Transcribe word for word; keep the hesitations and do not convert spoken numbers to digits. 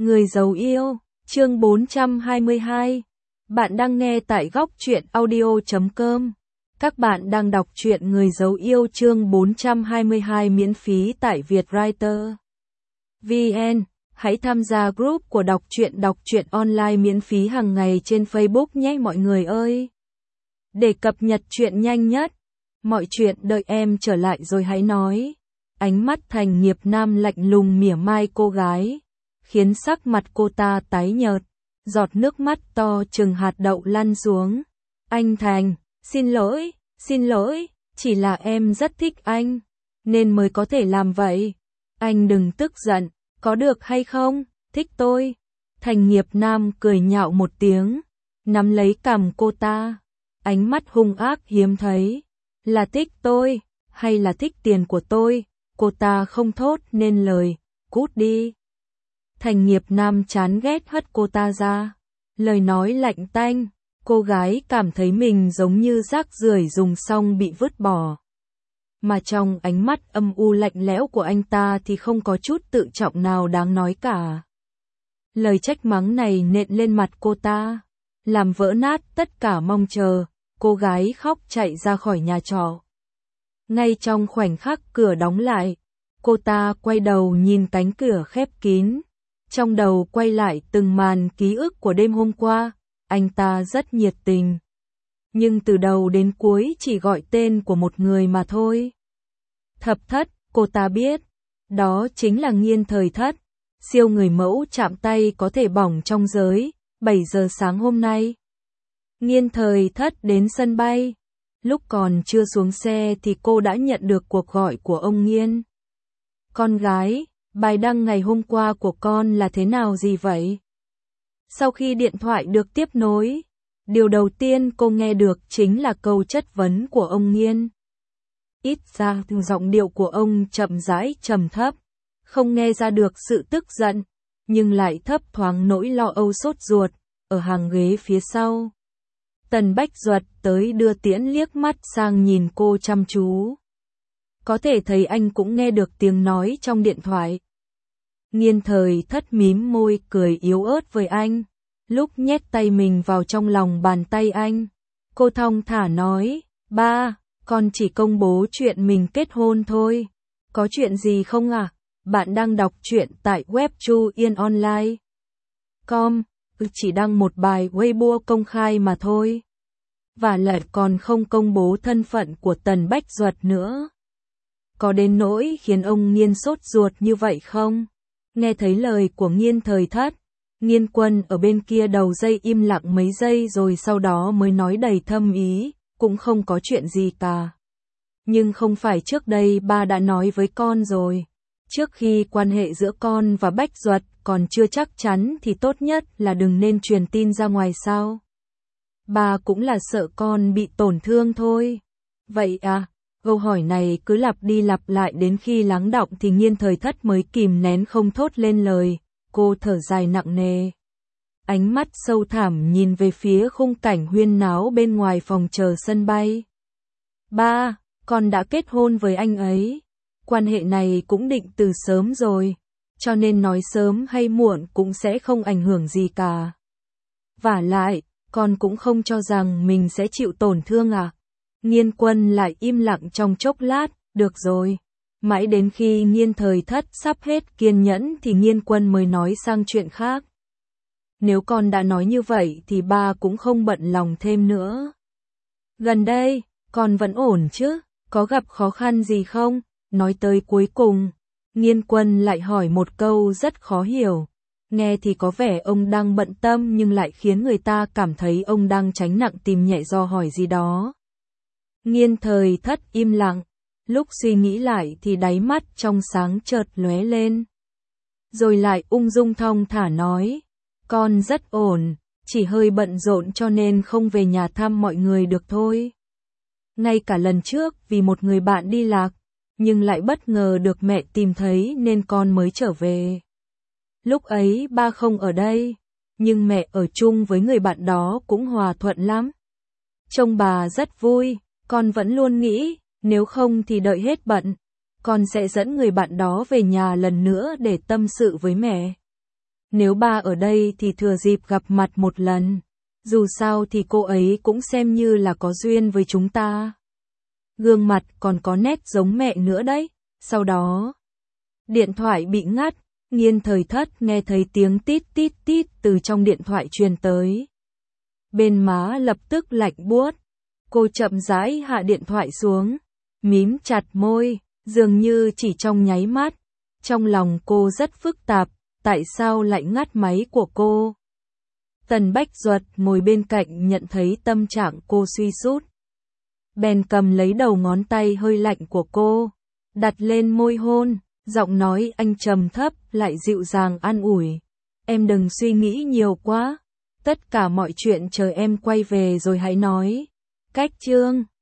Người giấu yêu, chương bốn trăm hai mươi hai. Bạn đang nghe tại góc truyện audio chấm com. Các bạn đang đọc truyện Người giấu yêu chương bốn trăm hai mươi hai miễn phí tại Vietwriter. vê en. Hãy tham gia group của đọc truyện đọc truyện online miễn phí hàng ngày trên Facebook nhé mọi người ơi. Để cập nhật truyện nhanh nhất, mọi chuyện đợi em trở lại rồi hãy nói. Ánh mắt Thành Nghiệp Nam lạnh lùng mỉa mai cô gái, khiến sắc mặt cô ta tái nhợt, giọt nước mắt to chừng hạt đậu lăn xuống. Anh Thành, xin lỗi, xin lỗi, chỉ là em rất thích anh, nên mới có thể làm vậy. Anh đừng tức giận, có được hay không, thích tôi. Thành Nghiệp Nam cười nhạo một tiếng, nắm lấy cằm cô ta, ánh mắt hung ác hiếm thấy. Là thích tôi, hay là thích tiền của tôi? Cô ta không thốt nên lời, cút đi. Thành Nghiệp Nam chán ghét hất cô ta ra, lời nói lạnh tanh, cô gái cảm thấy mình giống như rác rưởi dùng xong bị vứt bỏ. Mà trong ánh mắt âm u lạnh lẽo của anh ta thì không có chút tự trọng nào đáng nói cả. Lời trách mắng này nện lên mặt cô ta, làm vỡ nát tất cả mong chờ, cô gái khóc chạy ra khỏi nhà trọ. Ngay trong khoảnh khắc cửa đóng lại, cô ta quay đầu nhìn cánh cửa khép kín. Trong đầu quay lại từng màn ký ức của đêm hôm qua, anh ta rất nhiệt tình. Nhưng từ đầu đến cuối chỉ gọi tên của một người mà thôi. Thập Thất, cô ta biết, đó chính là Nghiên Thời Thất, siêu người mẫu chạm tay có thể bỏng trong giới, bảy giờ sáng hôm nay. Nghiên Thời Thất đến sân bay, lúc còn chưa xuống xe thì cô đã nhận được cuộc gọi của ông Nghiên. Con gái, bài đăng ngày hôm qua của con là thế nào gì vậy? Sau khi điện thoại được tiếp nối, điều đầu tiên cô nghe được chính là câu chất vấn của ông Nghiên. Ít ra giọng điệu của ông chậm rãi trầm thấp, không nghe ra được sự tức giận, nhưng lại thấp thoáng nỗi lo âu sốt ruột. Ở hàng ghế phía sau, Tần Bách Duật tới đưa tiễn liếc mắt sang nhìn cô chăm chú. Có thể thấy anh cũng nghe được tiếng nói trong điện thoại. Nghiên Thời Thất mím môi cười yếu ớt với anh, lúc nhét tay mình vào trong lòng bàn tay anh. Cô thong thả nói, ba, con chỉ công bố chuyện mình kết hôn thôi. Có chuyện gì không à? Bạn đang đọc truyện tại web Chu Yên Online chấm com, chỉ đăng một bài Weibo công khai mà thôi. Và lại còn không công bố thân phận của Tần Bách Duật nữa. Có đến nỗi khiến ông Nghiên sốt ruột như vậy không? Nghe thấy lời của Nghiên Thời Thất, Nghiên Quân ở bên kia đầu dây im lặng mấy giây rồi sau đó mới nói đầy thâm ý, cũng không có chuyện gì cả. Nhưng không phải trước đây ba đã nói với con rồi. Trước khi quan hệ giữa con và Bách Duật còn chưa chắc chắn thì tốt nhất là đừng nên truyền tin ra ngoài sao? Ba cũng là sợ con bị tổn thương thôi. Vậy à? Câu hỏi này cứ lặp đi lặp lại đến khi lắng đọng thì Nghiên Thời Thất mới kìm nén không thốt lên lời. Cô thở dài nặng nề, ánh mắt sâu thẳm nhìn về phía khung cảnh huyên náo bên ngoài phòng chờ sân bay. Ba, con đã kết hôn với anh ấy. Quan hệ này cũng định từ sớm rồi, cho nên nói sớm hay muộn cũng sẽ không ảnh hưởng gì cả. Vả lại, con cũng không cho rằng mình sẽ chịu tổn thương à? Nghiên Quân lại im lặng trong chốc lát, được rồi. Mãi đến khi Nghiên Thời Thất sắp hết kiên nhẫn thì Nghiên Quân mới nói sang chuyện khác. Nếu con đã nói như vậy thì ba cũng không bận lòng thêm nữa. Gần đây, con vẫn ổn chứ? Có gặp khó khăn gì không? Nói tới cuối cùng, Nghiên Quân lại hỏi một câu rất khó hiểu. Nghe thì có vẻ ông đang bận tâm nhưng lại khiến người ta cảm thấy ông đang tránh nặng tìm nhẹ do hỏi gì đó. Nghiên Thời Thất im lặng, lúc suy nghĩ lại thì đáy mắt trong sáng chợt lóe lên. Rồi lại ung dung thong thả nói, con rất ổn, chỉ hơi bận rộn cho nên không về nhà thăm mọi người được thôi. Ngay cả lần trước vì một người bạn đi lạc, nhưng lại bất ngờ được mẹ tìm thấy nên con mới trở về. Lúc ấy ba không ở đây, nhưng mẹ ở chung với người bạn đó cũng hòa thuận lắm. Trông bà rất vui, con vẫn luôn nghĩ, nếu không thì đợi hết bận, con sẽ dẫn người bạn đó về nhà lần nữa để tâm sự với mẹ. Nếu ba ở đây thì thừa dịp gặp mặt một lần. Dù sao thì cô ấy cũng xem như là có duyên với chúng ta. Gương mặt còn có nét giống mẹ nữa đấy. Sau đó, điện thoại bị ngắt, Nghiên Thời Thất nghe thấy tiếng tít tít tít từ trong điện thoại truyền tới. Bên má lập tức lạnh buốt. Cô chậm rãi hạ điện thoại xuống, mím chặt môi, dường như chỉ trong nháy mắt. Trong lòng cô rất phức tạp, tại sao lại ngắt máy của cô? Tần Bách Duật ngồi bên cạnh nhận thấy tâm trạng cô suy sút, bèn cầm lấy đầu ngón tay hơi lạnh của cô, đặt lên môi hôn, giọng nói anh trầm thấp lại dịu dàng an ủi. Em đừng suy nghĩ nhiều quá, tất cả mọi chuyện chờ em quay về rồi hãy nói. Cách chương